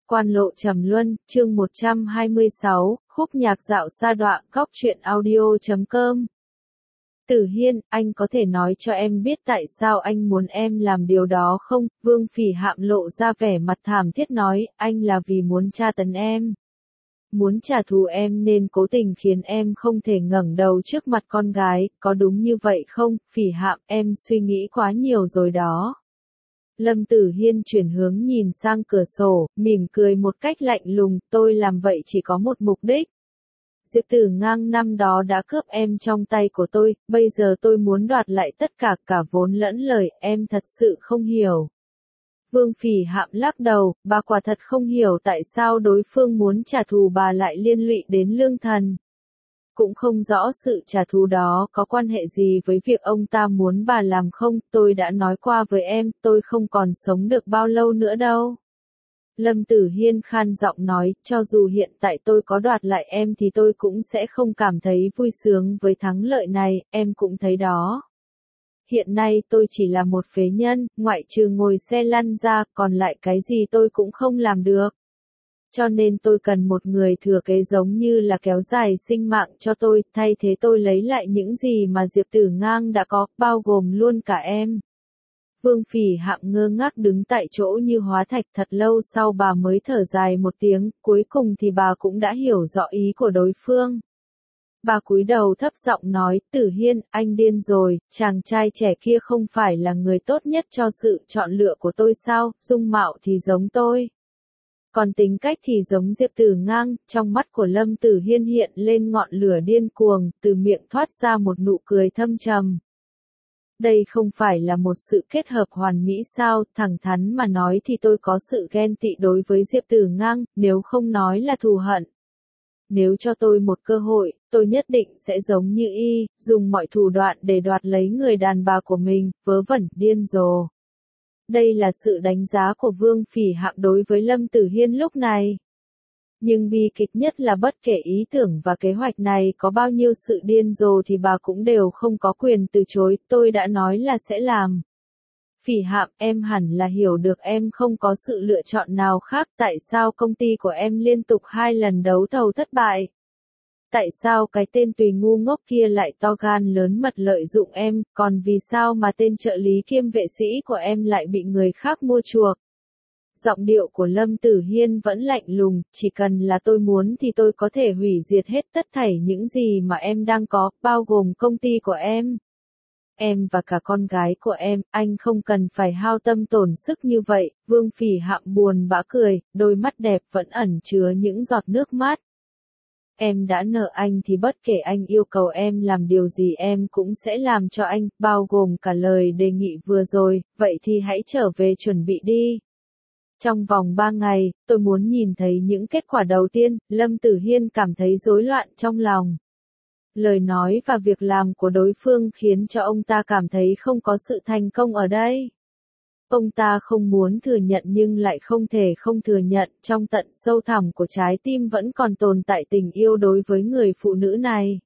Quan lộ trầm luân, chương 126, khúc nhạc dạo sa đọa, góc truyện audio.com. Tử Hiên, anh có thể nói cho em biết tại sao anh muốn em làm điều đó không? Vương Phỉ Hạm lộ ra vẻ mặt thảm thiết nói, anh là vì muốn tra tấn em. Muốn trả thù em nên cố tình khiến em không thể ngẩng đầu trước mặt con gái, có đúng như vậy không? Phỉ Hạm, em suy nghĩ quá nhiều rồi đó. Lâm Tử Hiên chuyển hướng nhìn sang cửa sổ, mỉm cười một cách lạnh lùng, tôi làm vậy chỉ có một mục đích. Diệp Tử Ngang năm đó đã cướp em trong tay của tôi, bây giờ tôi muốn đoạt lại tất cả vốn lẫn lời, em thật sự không hiểu. Vương Phỉ Hạm lắc đầu, bà quả thật không hiểu tại sao đối phương muốn trả thù bà lại liên lụy đến Lương Thần. Cũng không rõ sự trả thù đó có quan hệ gì với việc ông ta muốn bà làm không, tôi đã nói qua với em, tôi không còn sống được bao lâu nữa đâu. Lâm Tử Hiên khan giọng nói, cho dù hiện tại tôi có đoạt lại em thì tôi cũng sẽ không cảm thấy vui sướng với thắng lợi này, em cũng thấy đó. Hiện nay tôi chỉ là một phế nhân, ngoại trừ ngồi xe lăn ra, còn lại cái gì tôi cũng không làm được. Cho nên tôi cần một người thừa kế giống như là kéo dài sinh mạng cho tôi, thay thế tôi lấy lại những gì mà Diệp Tử Ngang đã có, bao gồm luôn cả em. Vương Phỉ Hạm ngơ ngác đứng tại chỗ như hóa thạch, thật lâu sau bà mới thở dài một tiếng, cuối cùng thì bà cũng đã hiểu rõ ý của đối phương. Bà cúi đầu thấp giọng nói, Tử Hiên, anh điên rồi, chàng trai trẻ kia không phải là người tốt nhất cho sự chọn lựa của tôi sao, dung mạo thì giống tôi. Còn tính cách thì giống Diệp Tử Ngang, trong mắt của Lâm Tử Hiên hiện lên ngọn lửa điên cuồng, từ miệng thoát ra một nụ cười thâm trầm. Đây không phải là một sự kết hợp hoàn mỹ sao, thẳng thắn mà nói thì tôi có sự ghen tị đối với Diệp Tử Ngang, nếu không nói là thù hận. Nếu cho tôi một cơ hội, tôi nhất định sẽ giống như y, dùng mọi thủ đoạn để đoạt lấy người đàn bà của mình, vớ vẩn, điên rồ. Đây là sự đánh giá của Vương Phỉ Hạm đối với Lâm Tử Hiên lúc này. Nhưng bi kịch nhất là bất kể ý tưởng và kế hoạch này có bao nhiêu sự điên rồ thì bà cũng đều không có quyền từ chối, tôi đã nói là sẽ làm. Phỉ Hạm, em hẳn là hiểu được em không có sự lựa chọn nào khác, tại sao công ty của em liên tục 2 lần đấu thầu thất bại? Tại sao cái tên tùy ngu ngốc kia lại to gan lớn mật lợi dụng em, còn vì sao mà tên trợ lý kiêm vệ sĩ của em lại bị người khác mua chuộc? Giọng điệu của Lâm Tử Hiên vẫn lạnh lùng, chỉ cần là tôi muốn thì tôi có thể hủy diệt hết tất thảy những gì mà em đang có, bao gồm công ty của em. Em và cả con gái của em, anh không cần phải hao tâm tổn sức như vậy, Vương Phỉ Hạm buồn bã cười, đôi mắt đẹp vẫn ẩn chứa những giọt nước mắt. Em đã nợ anh thì bất kể anh yêu cầu em làm điều gì em cũng sẽ làm cho anh, bao gồm cả lời đề nghị vừa rồi, vậy thì hãy trở về chuẩn bị đi. Trong vòng 3 ngày, tôi muốn nhìn thấy những kết quả đầu tiên, Lâm Tử Hiên cảm thấy rối loạn trong lòng. Lời nói và việc làm của đối phương khiến cho ông ta cảm thấy không có sự thành công ở đây. Ông ta không muốn thừa nhận nhưng lại không thể không thừa nhận, trong tận sâu thẳm của trái tim vẫn còn tồn tại tình yêu đối với người phụ nữ này.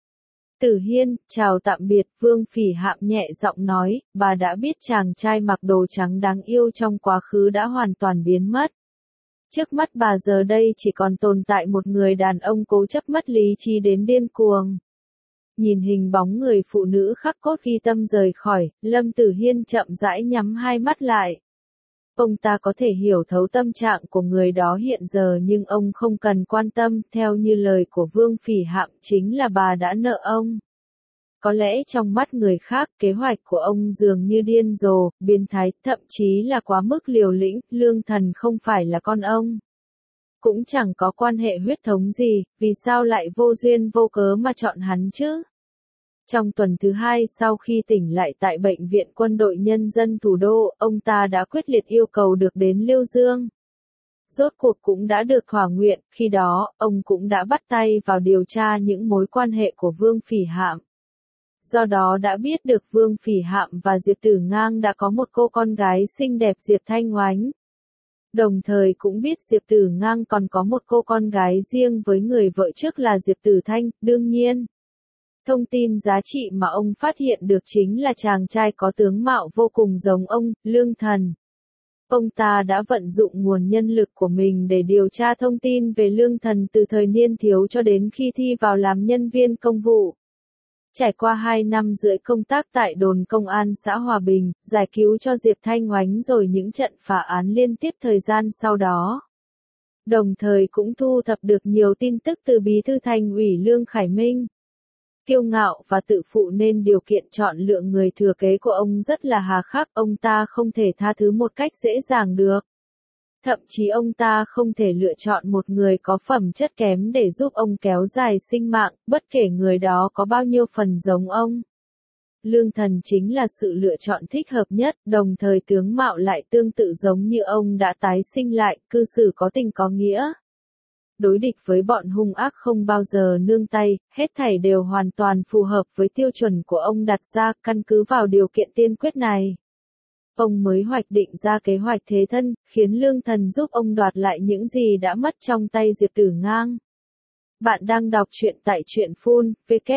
Tử Hiên, chào tạm biệt, Vương Phỉ Hạm nhẹ giọng nói, bà đã biết chàng trai mặc đồ trắng đáng yêu trong quá khứ đã hoàn toàn biến mất. Trước mắt bà giờ đây chỉ còn tồn tại một người đàn ông cố chấp mất lý trí đến điên cuồng. Nhìn hình bóng người phụ nữ khắc cốt ghi tâm rời khỏi, Lâm Tử Hiên chậm rãi nhắm hai mắt lại. Ông ta có thể hiểu thấu tâm trạng của người đó hiện giờ nhưng ông không cần quan tâm, theo như lời của Vương Phỉ Hạm chính là bà đã nợ ông. Có lẽ trong mắt người khác, kế hoạch của ông dường như điên rồ, biến thái, thậm chí là quá mức liều lĩnh, Lương Thần không phải là con ông. Cũng chẳng có quan hệ huyết thống gì, vì sao lại vô duyên vô cớ mà chọn hắn chứ? Trong tuần thứ 2 sau khi tỉnh lại tại Bệnh viện Quân đội Nhân dân thủ đô, ông ta đã quyết liệt yêu cầu được đến Lưu Dương. Rốt cuộc cũng đã được thỏa nguyện, khi đó, ông cũng đã bắt tay vào điều tra những mối quan hệ của Vương Phỉ Hạm. Do đó đã biết được Vương Phỉ Hạm và Diệp Tử Ngang đã có một cô con gái xinh đẹp Diệp Thanh Oánh. Đồng thời cũng biết Diệp Tử Ngang còn có một cô con gái riêng với người vợ trước là Diệp Tử Thanh, đương nhiên. Thông tin giá trị mà ông phát hiện được chính là chàng trai có tướng mạo vô cùng giống ông, Lương Thần. Ông ta đã vận dụng nguồn nhân lực của mình để điều tra thông tin về Lương Thần từ thời niên thiếu cho đến khi thi vào làm nhân viên công vụ. Trải qua 2 năm rưỡi công tác tại đồn công an xã Hòa Bình, giải cứu cho Diệp Thanh Oánh rồi những trận phá án liên tiếp thời gian sau đó. Đồng thời cũng thu thập được nhiều tin tức từ Bí thư Thành ủy Lương Khải Minh. Kiêu ngạo và tự phụ nên điều kiện chọn lựa người thừa kế của ông rất là hà khắc, ông ta không thể tha thứ một cách dễ dàng được. Thậm chí ông ta không thể lựa chọn một người có phẩm chất kém để giúp ông kéo dài sinh mạng, bất kể người đó có bao nhiêu phần giống ông. Lương Thần chính là sự lựa chọn thích hợp nhất, đồng thời tướng mạo lại tương tự giống như ông đã tái sinh lại, cư xử có tình có nghĩa. Đối địch với bọn hung ác không bao giờ nương tay, hết thảy đều hoàn toàn phù hợp với tiêu chuẩn của ông đặt ra, căn cứ vào điều kiện tiên quyết này. Ông mới hoạch định ra kế hoạch thế thân, khiến Lương Thần giúp ông đoạt lại những gì đã mất trong tay Diệp Tử Ngang. Bạn đang đọc truyện tại truyện phun,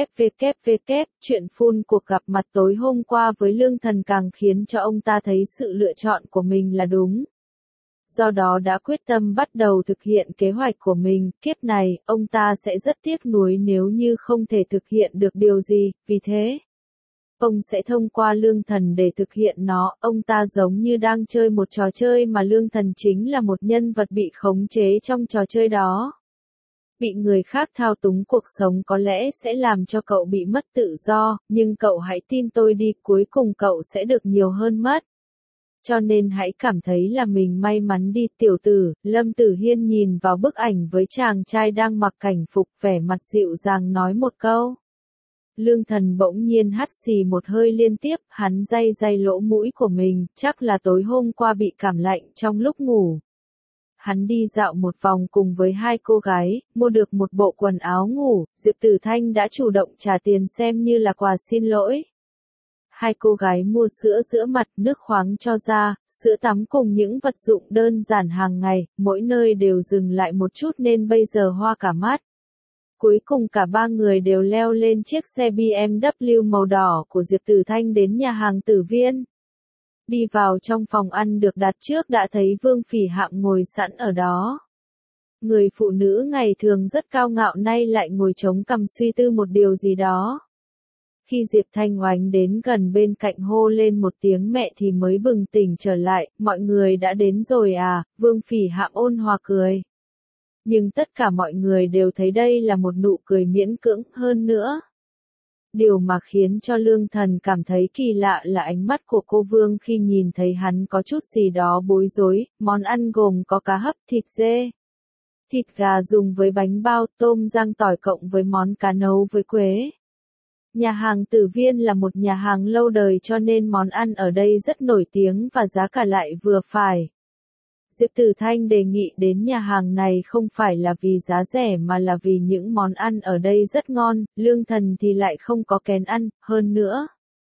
www. Truyện phun cuộc gặp mặt tối hôm qua với Lương Thần càng khiến cho ông ta thấy sự lựa chọn của mình là đúng. Do đó đã quyết tâm bắt đầu thực hiện kế hoạch của mình, kiếp này, ông ta sẽ rất tiếc nuối nếu như không thể thực hiện được điều gì, vì thế, ông sẽ thông qua Lương Thần để thực hiện nó, ông ta giống như đang chơi một trò chơi mà Lương Thần chính là một nhân vật bị khống chế trong trò chơi đó. Bị người khác thao túng cuộc sống có lẽ sẽ làm cho cậu bị mất tự do, nhưng cậu hãy tin tôi đi, cuối cùng cậu sẽ được nhiều hơn mất. Cho nên hãy cảm thấy là mình may mắn đi tiểu tử. Lâm Tử Hiên nhìn vào bức ảnh với chàng trai đang mặc cảnh phục, vẻ mặt dịu dàng nói một câu. Lương Thần bỗng nhiên hắt xì một hơi liên tiếp, hắn day day lỗ mũi của mình, chắc là tối hôm qua bị cảm lạnh trong lúc ngủ. Hắn đi dạo một vòng cùng với 2 cô gái, mua được một bộ quần áo ngủ, Diệp Tử Thanh đã chủ động trả tiền xem như là quà xin lỗi. 2 cô gái mua sữa rửa mặt, nước khoáng cho da, sữa tắm cùng những vật dụng đơn giản hàng ngày, mỗi nơi đều dừng lại một chút nên bây giờ hoa cả mắt. Cuối cùng cả 3 người đều leo lên chiếc xe BMW màu đỏ của Diệp Tử Thanh đến nhà hàng Tử Viên. Đi vào trong phòng ăn được đặt trước đã thấy Vương Phỉ Hạm ngồi sẵn ở đó. Người phụ nữ ngày thường rất cao ngạo nay lại ngồi chống cằm suy tư một điều gì đó. Khi Diệp Thanh Oánh đến gần bên cạnh hô lên một tiếng mẹ thì mới bừng tỉnh trở lại, mọi người đã đến rồi à, Vương Phỉ Hạm ôn hòa cười. Nhưng tất cả mọi người đều thấy đây là một nụ cười miễn cưỡng hơn nữa. Điều mà khiến cho Lương Thần cảm thấy kỳ lạ là ánh mắt của cô Vương khi nhìn thấy hắn có chút gì đó bối rối, món ăn gồm có cá hấp, thịt dê, thịt gà dùng với bánh bao, tôm rang tỏi cộng với món cá nấu với quế. Nhà hàng Tử Viên là một nhà hàng lâu đời cho nên món ăn ở đây rất nổi tiếng và giá cả lại vừa phải. Diệp Tử Thanh đề nghị đến nhà hàng này không phải là vì giá rẻ mà là vì những món ăn ở đây rất ngon, Lương Thần thì lại không có kén ăn, hơn nữa.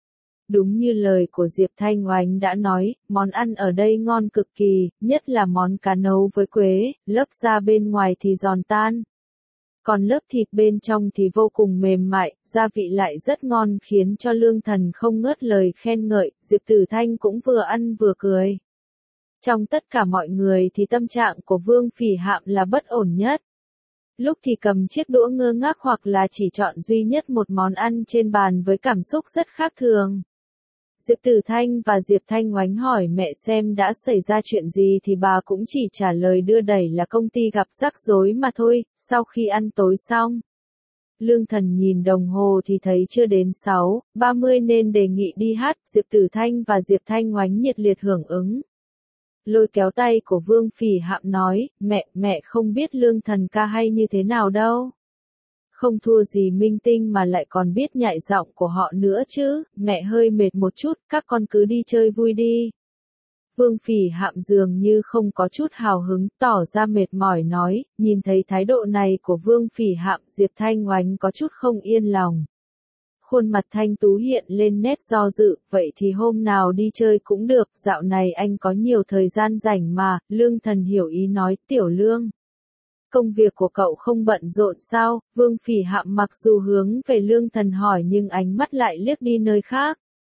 Đúng như lời của Diệp Thanh Oánh đã nói, món ăn ở đây ngon cực kỳ, nhất là món cá nấu với quế, lớp da bên ngoài thì giòn tan. Còn lớp thịt bên trong thì vô cùng mềm mại, gia vị lại rất ngon khiến cho Lương Thần không ngớt lời khen ngợi, Diệp Tử Thanh cũng vừa ăn vừa cười. Trong tất cả mọi người thì tâm trạng của Vương Phỉ Hạm là bất ổn nhất. Lúc thì cầm chiếc đũa ngơ ngác hoặc là chỉ chọn duy nhất một món ăn trên bàn với cảm xúc rất khác thường. Diệp Tử Thanh và Diệp Thanh Oánh hỏi mẹ xem đã xảy ra chuyện gì thì bà cũng chỉ trả lời đưa đẩy là công ty gặp rắc rối mà thôi. Sau khi ăn tối xong, Lương Thần nhìn đồng hồ thì thấy chưa đến 6:30 nên đề nghị đi hát. Diệp Tử Thanh và Diệp Thanh Oánh nhiệt liệt hưởng ứng. Lôi kéo tay của Vương Phỉ Hạm nói, mẹ không biết Lương Thần ca hay như thế nào đâu. Không thua gì minh tinh mà lại còn biết nhại giọng của họ nữa chứ, mẹ hơi mệt một chút, các con cứ đi chơi vui đi. Vương Phỉ Hạm dường như không có chút hào hứng, tỏ ra mệt mỏi nói, nhìn thấy thái độ này của Vương Phỉ Hạm, Diệp Thanh Oánh có chút không yên lòng. Khuôn mặt thanh tú hiện lên nét do dự, vậy thì hôm nào đi chơi cũng được, dạo này anh có nhiều thời gian rảnh mà, Lương Thần hiểu ý nói, Tiểu Lương. Công việc của cậu không bận rộn sao? Vương Phỉ Hạm mặc dù hướng về Lương Thần hỏi nhưng ánh mắt lại liếc đi nơi khác.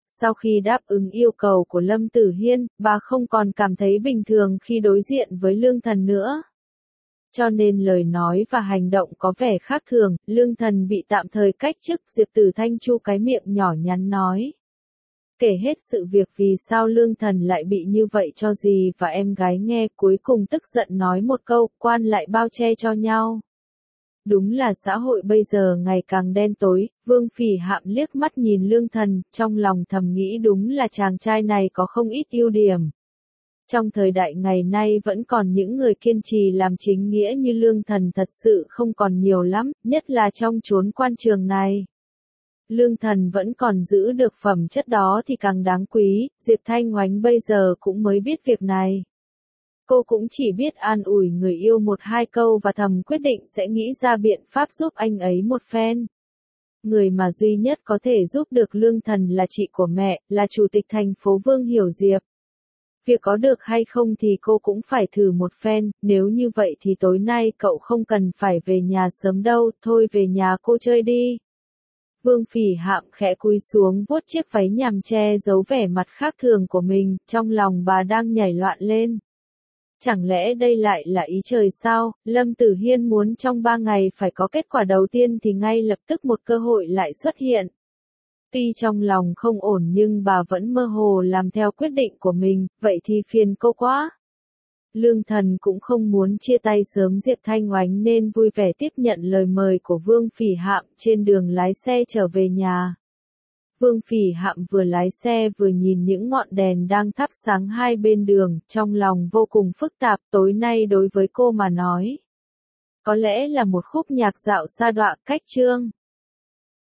Sau khi đáp ứng yêu cầu của Lâm Tử Hiên, bà không còn cảm thấy bình thường khi đối diện với Lương Thần nữa. Cho nên lời nói và hành động có vẻ khác thường, Lương Thần bị tạm thời cách chức, Diệp Tử Thanh chu cái miệng nhỏ nhắn nói. Kể hết sự việc vì sao Lương Thần lại bị như vậy cho dì và em gái nghe, cuối cùng tức giận nói một câu, quan lại bao che cho nhau. Đúng là xã hội bây giờ ngày càng đen tối, Vương Phỉ Hạm liếc mắt nhìn Lương Thần, trong lòng thầm nghĩ đúng là chàng trai này có không ít ưu điểm. Trong thời đại ngày nay vẫn còn những người kiên trì làm chính nghĩa như Lương Thần thật sự không còn nhiều lắm, nhất là trong chốn quan trường này. Lương Thần vẫn còn giữ được phẩm chất đó thì càng đáng quý, Diệp Thanh Oánh bây giờ cũng mới biết việc này. Cô cũng chỉ biết an ủi người yêu một hai câu và thầm quyết định sẽ nghĩ ra biện pháp giúp anh ấy một phen. Người mà duy nhất có thể giúp được Lương Thần là chị của mẹ, là chủ tịch thành phố Vương Hiểu Diệp. Việc có được hay không thì cô cũng phải thử một phen, nếu như vậy thì tối nay cậu không cần phải về nhà sớm đâu, thôi về nhà cô chơi đi. Vương Phỉ Hạm khẽ cúi xuống vuốt chiếc váy nhằm che giấu vẻ mặt khác thường của mình, trong lòng bà đang nhảy loạn lên. Chẳng lẽ đây lại là ý trời sao, Lâm Tử Hiên muốn trong 3 ngày phải có kết quả đầu tiên thì ngay lập tức một cơ hội lại xuất hiện. Tuy trong lòng không ổn nhưng bà vẫn mơ hồ làm theo quyết định của mình, vậy thì phiền cô quá. Lương Thần cũng không muốn chia tay sớm Diệp Thanh Oánh nên vui vẻ tiếp nhận lời mời của Vương Phỉ Hạm, trên đường lái xe trở về nhà. Vương Phỉ Hạm vừa lái xe vừa nhìn những ngọn đèn đang thắp sáng hai bên đường, trong lòng vô cùng phức tạp, tối nay đối với cô mà nói. Có lẽ là một khúc nhạc dạo sa đọa cách chương.